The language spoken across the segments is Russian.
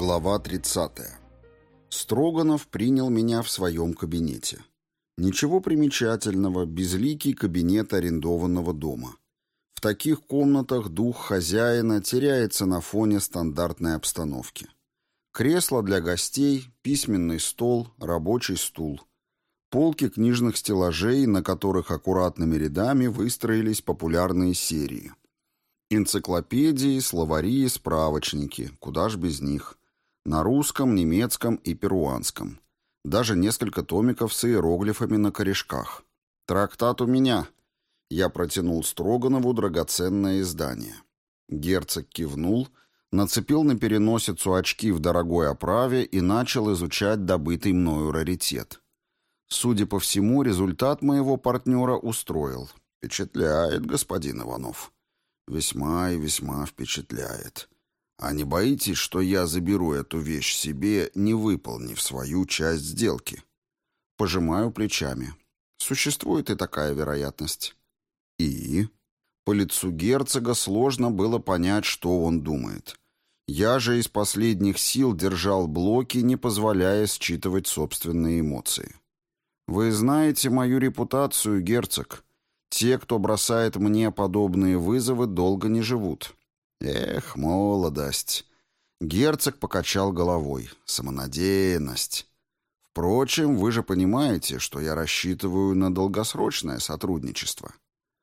Глава 30. Строганов принял меня в своем кабинете. Ничего примечательного, безликий кабинет арендованного дома. В таких комнатах дух хозяина теряется на фоне стандартной обстановки. Кресло для гостей, письменный стол, рабочий стул. Полки книжных стеллажей, на которых аккуратными рядами выстроились популярные серии. Энциклопедии, словари и справочники, куда ж без них. На русском, немецком и перуанском. Даже несколько томиков с иероглифами на корешках. «Трактат у меня». Я протянул Строганову драгоценное издание. Герцог кивнул, нацепил на переносицу очки в дорогой оправе и начал изучать добытый мною раритет. Судя по всему, результат моего партнера устроил. Впечатляет, господин Иванов. Весьма и весьма впечатляет. А не боитесь, что я заберу эту вещь себе, не выполнив свою часть сделки? Пожимаю плечами. Существует и такая вероятность. И? По лицу герцога сложно было понять, что он думает. Я же из последних сил держал блоки, не позволяя считывать собственные эмоции. Вы знаете мою репутацию, герцог. Те, кто бросает мне подобные вызовы, долго не живут. Эх, молодость. Герцог покачал головой. Самонадеянность. Впрочем, вы же понимаете, что я рассчитываю на долгосрочное сотрудничество.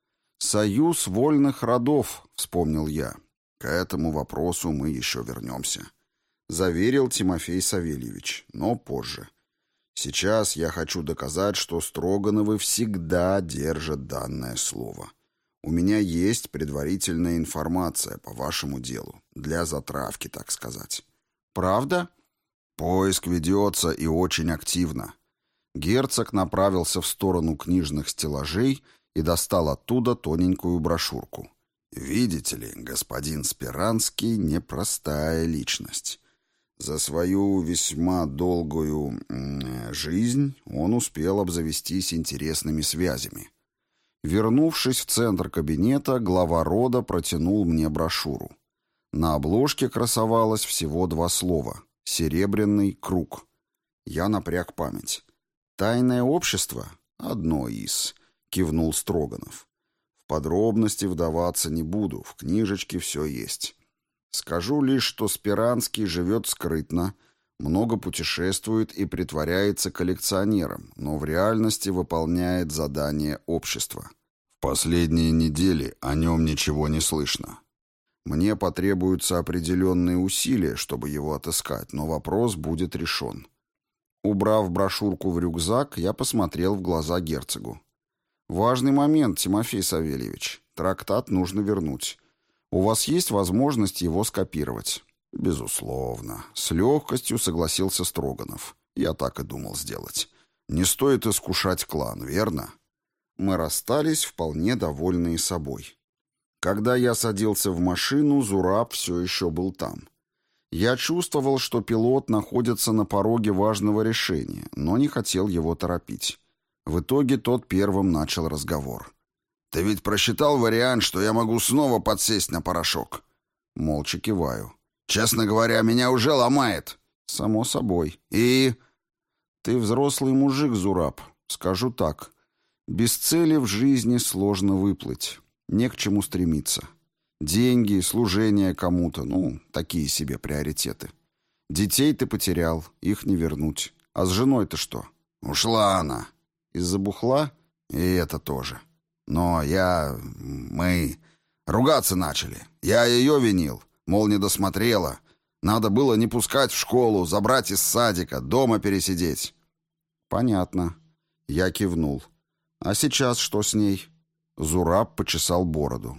«Союз вольных родов», — вспомнил я. К этому вопросу мы еще вернемся. Заверил Тимофей Савельевич, но позже. Сейчас я хочу доказать, что Строгановы всегда держат данное слово. У меня есть предварительная информация по вашему делу. Для затравки, так сказать. Правда? Поиск ведется и очень активно. Герцог направился в сторону книжных стеллажей и достал оттуда тоненькую брошюрку. Видите ли, господин Спиранский непростая личность. За свою весьма долгую жизнь он успел обзавестись интересными связями. Вернувшись в центр кабинета, глава рода протянул мне брошюру. На обложке красовалось всего 2 слова «Серебряный круг». Я напряг память. «Тайное общество?» «Одно из», — кивнул Строганов. «В подробности вдаваться не буду, в книжечке все есть. Скажу лишь, что Спиранский живет скрытно, много путешествует и притворяется коллекционером, но в реальности выполняет задания общества. В последние недели о нем ничего не слышно. Мне потребуются определенные усилия, чтобы его отыскать, но вопрос будет решен». Убрав брошюрку в рюкзак, я посмотрел в глаза герцогу. «Важный момент, Тимофей Савельевич. Трактат нужно вернуть. У вас есть возможность его скопировать?» «Безусловно». С легкостью согласился Строганов. «Я так и думал сделать. Не стоит искушать клан, верно?» Мы расстались, вполне довольные собой. Когда я садился в машину, Зураб все еще был там. Я чувствовал, что пилот находится на пороге важного решения, но не хотел его торопить. В итоге тот первым начал разговор. «Ты ведь просчитал вариант, что я могу снова подсесть на порошок?» Молча киваю. «Честно говоря, меня уже ломает». «Само собой. И...» «Ты взрослый мужик, Зураб. Скажу так. Без цели в жизни сложно выплыть. Не к чему стремиться. Деньги, служение кому-то, такие себе приоритеты. Детей ты потерял, их не вернуть. А с женой-то что?» «Ушла она». «Из-за бухла?» «И это тоже. Но мы ругаться начали. Я ее винил, мол, не досмотрела. Надо было не пускать в школу, забрать из садика, дома пересидеть». «Понятно». Я кивнул. «А сейчас что с ней?» Зураб почесал бороду.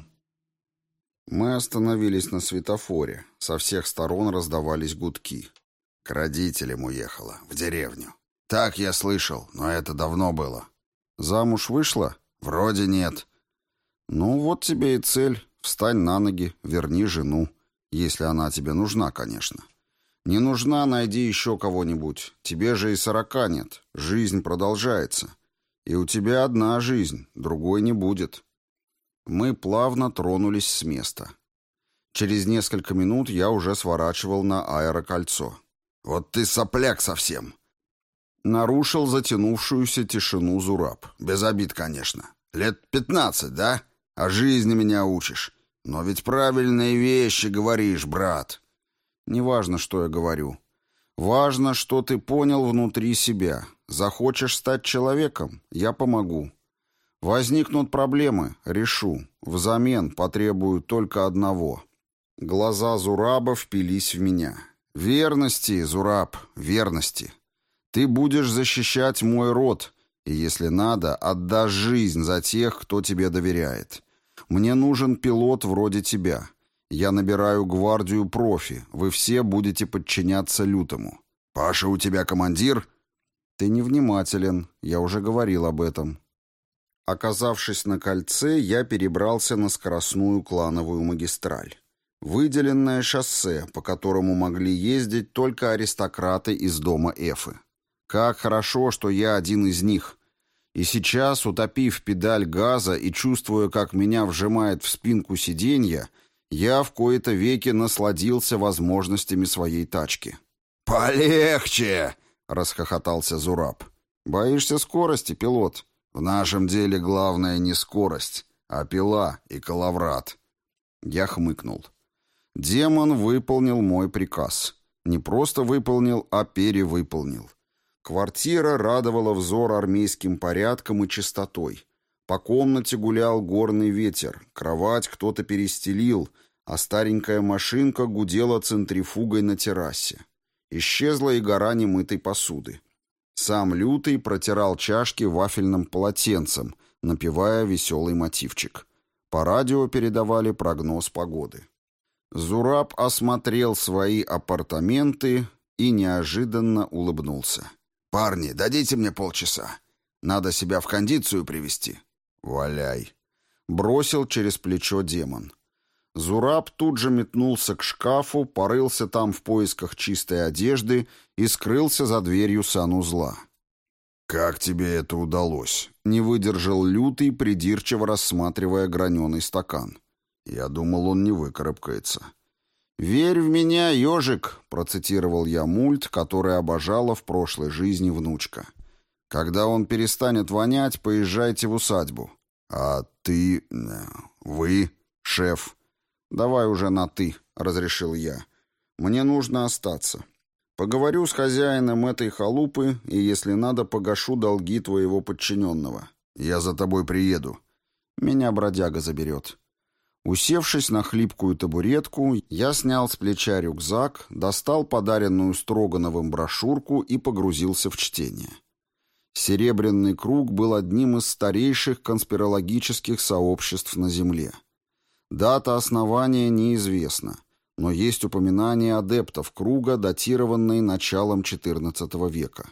Мы остановились на светофоре. Со всех сторон раздавались гудки. «К родителям уехала, в деревню». «Так я слышал, но это давно было». «Замуж вышла?» «Вроде нет». «Ну, вот тебе и цель. Встань на ноги, верни жену. Если она тебе нужна, конечно. Не нужна, найди еще кого-нибудь. Тебе же и 40 нет. Жизнь продолжается. И у тебя одна жизнь, другой не будет». Мы плавно тронулись с места. Через несколько минут я уже сворачивал на аэрокольцо. «Вот ты сопляк совсем!» Нарушил затянувшуюся тишину Зураб. «Без обид, конечно. Лет 15, да? О жизни меня учишь. Но ведь правильные вещи говоришь, брат». «Неважно, что я говорю. Важно, что ты понял внутри себя. Захочешь стать человеком? Я помогу. Возникнут проблемы? Решу. Взамен потребую только одного». Глаза Зураба впились в меня. «Верности, Зураб, верности. Ты будешь защищать мой род, и, если надо, отдашь жизнь за тех, кто тебе доверяет. Мне нужен пилот вроде тебя. Я набираю гвардию профи, вы все будете подчиняться Лютому. Паша у тебя командир?» «Ты невнимателен, я уже говорил об этом». Оказавшись на кольце, я перебрался на скоростную клановую магистраль. Выделенное шоссе, по которому могли ездить только аристократы из дома Эфы. Как хорошо, что я один из них. И сейчас, утопив педаль газа и чувствуя, как меня вжимает в спинку сиденья, я в кои-то веки насладился возможностями своей тачки. «Полегче!» — расхохотался Зураб. «Боишься скорости, пилот? В нашем деле главное не скорость, а пила и коловрат». Я хмыкнул. Демон выполнил мой приказ. Не просто выполнил, а перевыполнил. Квартира радовала взор армейским порядком и чистотой. По комнате гулял горный ветер, кровать кто-то перестелил, а старенькая машинка гудела центрифугой на террасе. Исчезла и гора немытой посуды. Сам Лютый протирал чашки вафельным полотенцем, напевая веселый мотивчик. По радио передавали прогноз погоды. Зураб осмотрел свои апартаменты и неожиданно улыбнулся. «Парни, дадите мне полчаса. Надо себя в кондицию привести». «Валяй», — бросил через плечо демон. Зураб тут же метнулся к шкафу, порылся там в поисках чистой одежды и скрылся за дверью санузла. «Как тебе это удалось?» — не выдержал Лютый, придирчиво рассматривая граненый стакан. Я думал, он не выкарабкается. «Верь в меня, ежик», — процитировал я мульт, который обожала в прошлой жизни внучка. «Когда он перестанет вонять, поезжайте в усадьбу». «А ты... вы, шеф?» «Давай уже на «ты», — разрешил я. «Мне нужно остаться. Поговорю с хозяином этой халупы, и, если надо, погашу долги твоего подчиненного. Я за тобой приеду. Меня бродяга заберет». Усевшись на хлипкую табуретку, я снял с плеча рюкзак, достал подаренную Строгановым брошюрку и погрузился в чтение. Серебряный круг был одним из старейших конспирологических сообществ на Земле. Дата основания неизвестна, но есть упоминания адептов круга, датированные началом XIV века.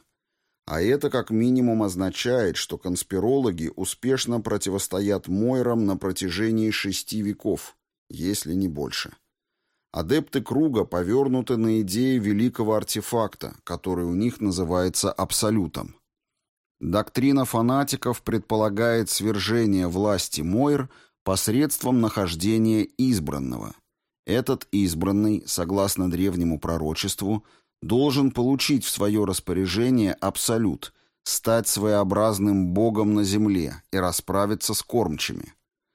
А это как минимум означает, что конспирологи успешно противостоят Мойрам на протяжении 6 веков, если не больше. Адепты круга повернуты на идеи великого артефакта, который у них называется абсолютом. Доктрина фанатиков предполагает свержение власти Мойр посредством нахождения избранного. Этот избранный, согласно древнему пророчеству, должен получить в свое распоряжение абсолют, стать своеобразным богом на земле и расправиться с кормчими.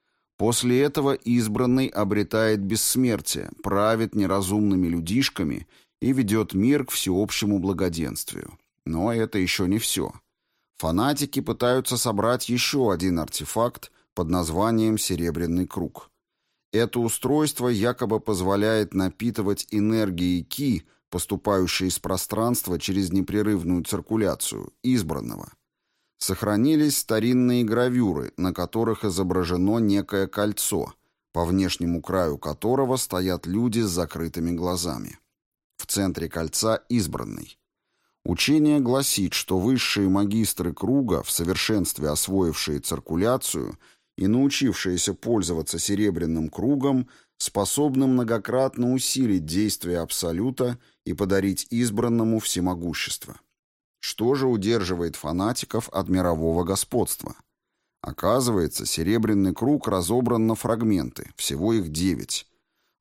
После этого избранный обретает бессмертие, правит неразумными людишками и ведет мир к всеобщему благоденствию. Но это еще не все. Фанатики пытаются собрать еще один артефакт под названием «Серебряный круг». Это устройство якобы позволяет напитывать энергией Ки, поступающей из пространства через непрерывную циркуляцию, избранного. Сохранились старинные гравюры, на которых изображено некое кольцо, по внешнему краю которого стоят люди с закрытыми глазами. В центре кольца избранный. Учение гласит, что высшие магистры круга, в совершенстве освоившие циркуляцию и научившиеся пользоваться серебряным кругом, способны многократно усилить действие Абсолюта и подарить избранному всемогущество. Что же удерживает фанатиков от мирового господства? Оказывается, серебряный круг разобран на фрагменты, всего их 9.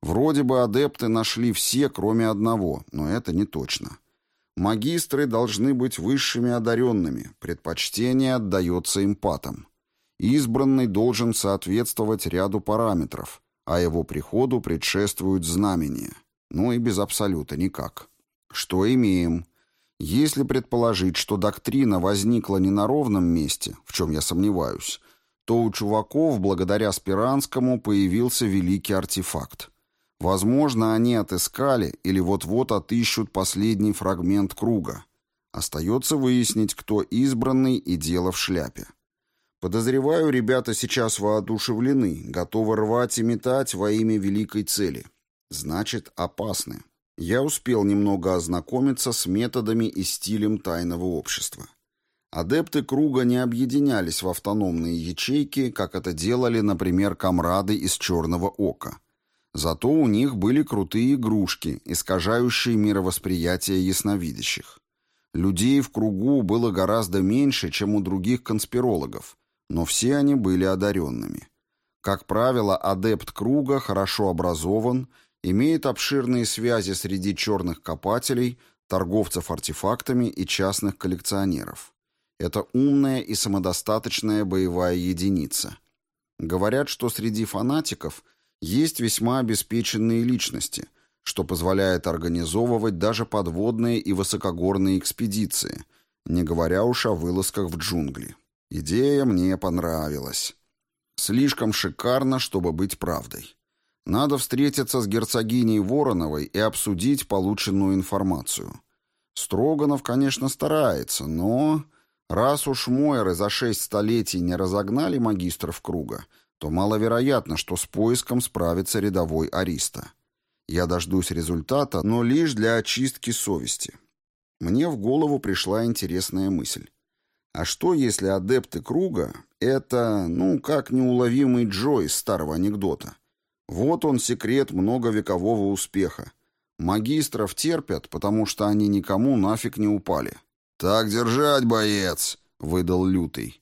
Вроде бы адепты нашли все, кроме одного, но это не точно. Магистры должны быть высшими одаренными, предпочтение отдается импатам. Избранный должен соответствовать ряду параметров, а его приходу предшествуют знамения. Ну и без абсолюта никак. Что имеем? Если предположить, что доктрина возникла не на ровном месте, в чем я сомневаюсь, то у чуваков, благодаря Спиранскому, появился великий артефакт. Возможно, они отыскали или вот-вот отыщут последний фрагмент круга. Остается выяснить, кто избранный, и дело в шляпе. Подозреваю, ребята сейчас воодушевлены, готовы рвать и метать во имя великой цели. Значит, опасны. Я успел немного ознакомиться с методами и стилем тайного общества. Адепты круга не объединялись в автономные ячейки, как это делали, например, комрады из Черного Ока. Зато у них были крутые игрушки, искажающие мировосприятие ясновидящих. Людей в кругу было гораздо меньше, чем у других конспирологов, но все они были одаренными. Как правило, адепт круга хорошо образован, имеет обширные связи среди черных копателей, торговцев артефактами и частных коллекционеров. Это умная и самодостаточная боевая единица. Говорят, что среди фанатиков есть весьма обеспеченные личности, что позволяет организовывать даже подводные и высокогорные экспедиции, не говоря уж о вылазках в джунгли. Идея мне понравилась. Слишком шикарно, чтобы быть правдой. Надо встретиться с герцогиней Вороновой и обсудить полученную информацию. Строганов, конечно, старается, но раз уж Мойры за 6 столетий не разогнали магистров круга, то маловероятно, что с поиском справится рядовой Ариста. Я дождусь результата, но лишь для очистки совести. Мне в голову пришла интересная мысль. А что, если адепты круга — это, как неуловимый Джо из старого анекдота? Вот он секрет многовекового успеха. Магистров терпят, потому что они никому нафиг не упали. «Так держать, боец!» — выдал Лютый.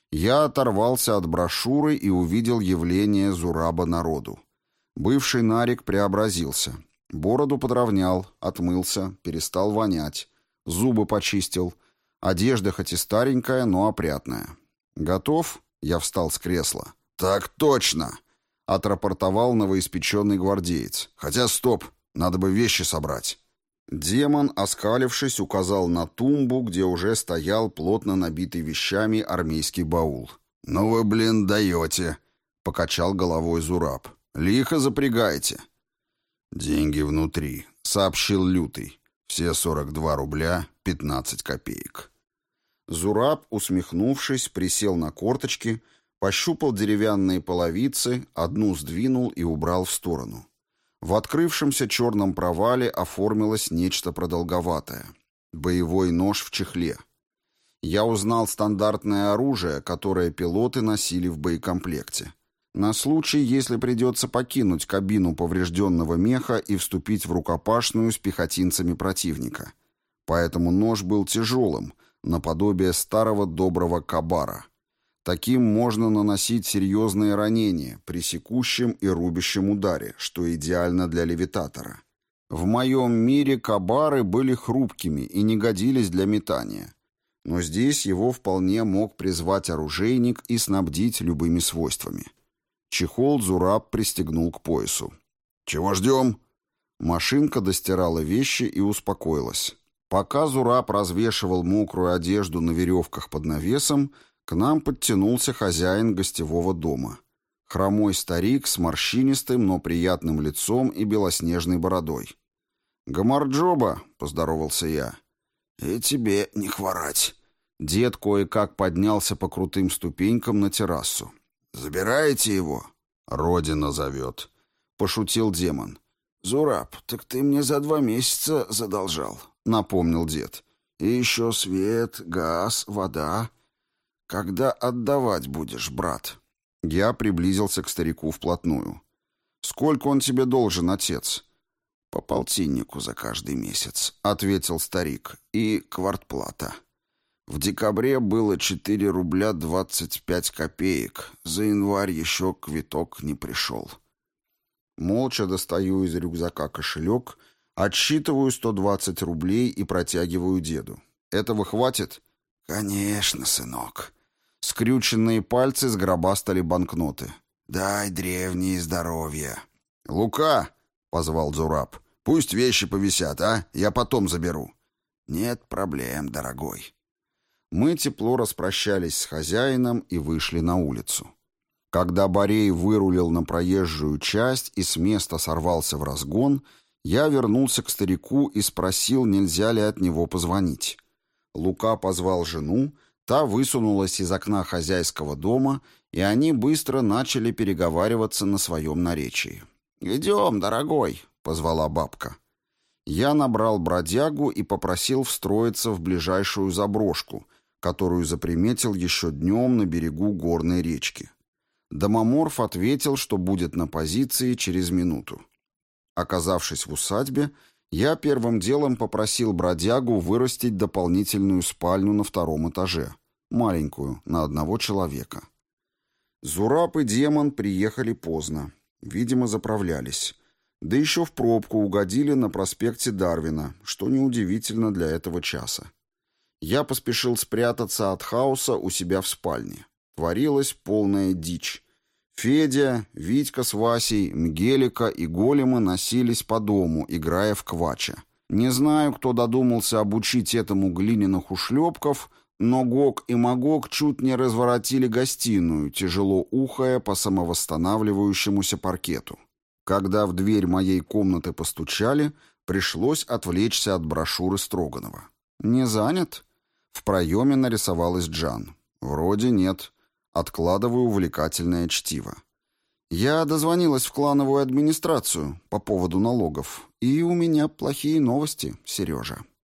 Я оторвался от брошюры и увидел явление Зураба народу. Бывший нарик преобразился. Бороду подровнял, отмылся, перестал вонять. Зубы почистил. Одежда хоть и старенькая, но опрятная. «Готов?» — я встал с кресла. «Так точно!» — отрапортовал новоиспеченный гвардеец. «Хотя стоп, надо бы вещи собрать». Демон, оскалившись, указал на тумбу, где уже стоял плотно набитый вещами армейский баул. «Ну вы, даете!» — покачал головой Зураб. «Лихо запрягаете». «Деньги внутри», — сообщил Лютый. «Все 42 рубля 15 копеек». Зураб, усмехнувшись, присел на корточки, пощупал деревянные половицы, одну сдвинул и убрал в сторону. В открывшемся черном провале оформилось нечто продолговатое. Боевой нож в чехле. Я узнал стандартное оружие, которое пилоты носили в боекомплекте. На случай, если придется покинуть кабину поврежденного меха и вступить в рукопашную с пехотинцами противника. Поэтому нож был тяжелым, наподобие старого доброго кабара. Таким можно наносить серьезные ранения при секущем и рубящем ударе, что идеально для левитатора. В моем мире кабары были хрупкими и не годились для метания. Но здесь его вполне мог призвать оружейник и снабдить любыми свойствами. Чехол Зураб пристегнул к поясу. «Чего ждем?» Машинка достирала вещи и успокоилась. Пока Зураб развешивал мокрую одежду на веревках под навесом, к нам подтянулся хозяин гостевого дома. Хромой старик с морщинистым, но приятным лицом и белоснежной бородой. «Гамарджоба», — поздоровался я. «И тебе не хворать». Дед кое-как поднялся по крутым ступенькам на террасу. «Забираете его?» «Родина зовет», — пошутил демон. «Зураб, так ты мне за 2 месяца задолжал», — напомнил дед. «И еще свет, газ, вода. Когда отдавать будешь, брат?» Я приблизился к старику вплотную. «Сколько он тебе должен, отец?» «По полтиннику за каждый месяц», — ответил старик. «И квартплата. В декабре было 4 рубля 25 копеек. За январь еще квиток не пришел». Молча достаю из рюкзака кошелек, отсчитываю 120 рублей и протягиваю деду. «Этого хватит?» «Конечно, сынок». Скрюченные пальцы сгробастали банкноты. «Дай древние здоровья». «Лука!» — позвал Зураб. «Пусть вещи повисят, а? Я потом заберу». «Нет проблем, дорогой». Мы тепло распрощались с хозяином и вышли на улицу. Когда Борей вырулил на проезжую часть и с места сорвался в разгон, я вернулся к старику и спросил, нельзя ли от него позвонить. Лука позвал жену, та высунулась из окна хозяйского дома, и они быстро начали переговариваться на своем наречии. «Идем, дорогой», — позвала бабка. Я набрал бродягу и попросил встроиться в ближайшую заброшку, которую заприметил еще днем на берегу горной речки. Домоморф ответил, что будет на позиции через минуту. Оказавшись в усадьбе, я первым делом попросил бродягу вырастить дополнительную спальню на 2-м этаже, маленькую, на 1 человека. Зураб и демон приехали поздно, видимо, заправлялись. Да еще в пробку угодили на проспекте Дарвина, что неудивительно для этого часа. Я поспешил спрятаться от хаоса у себя в спальне. Творилась полная дичь. Федя, Витька с Васей, Мгелика и големы носились по дому, играя в квача. Не знаю, кто додумался обучить этому глиняных ушлепков, но Гог и Магог чуть не разворотили гостиную, тяжело ухая по самовосстанавливающемуся паркету. Когда в дверь моей комнаты постучали, пришлось отвлечься от брошюры Строганова. «Не занят?» В проеме нарисовалась Джан. «Вроде нет». Откладываю увлекательное чтиво. Я дозвонилась в клановую администрацию по поводу налогов, и у меня плохие новости, Сережа.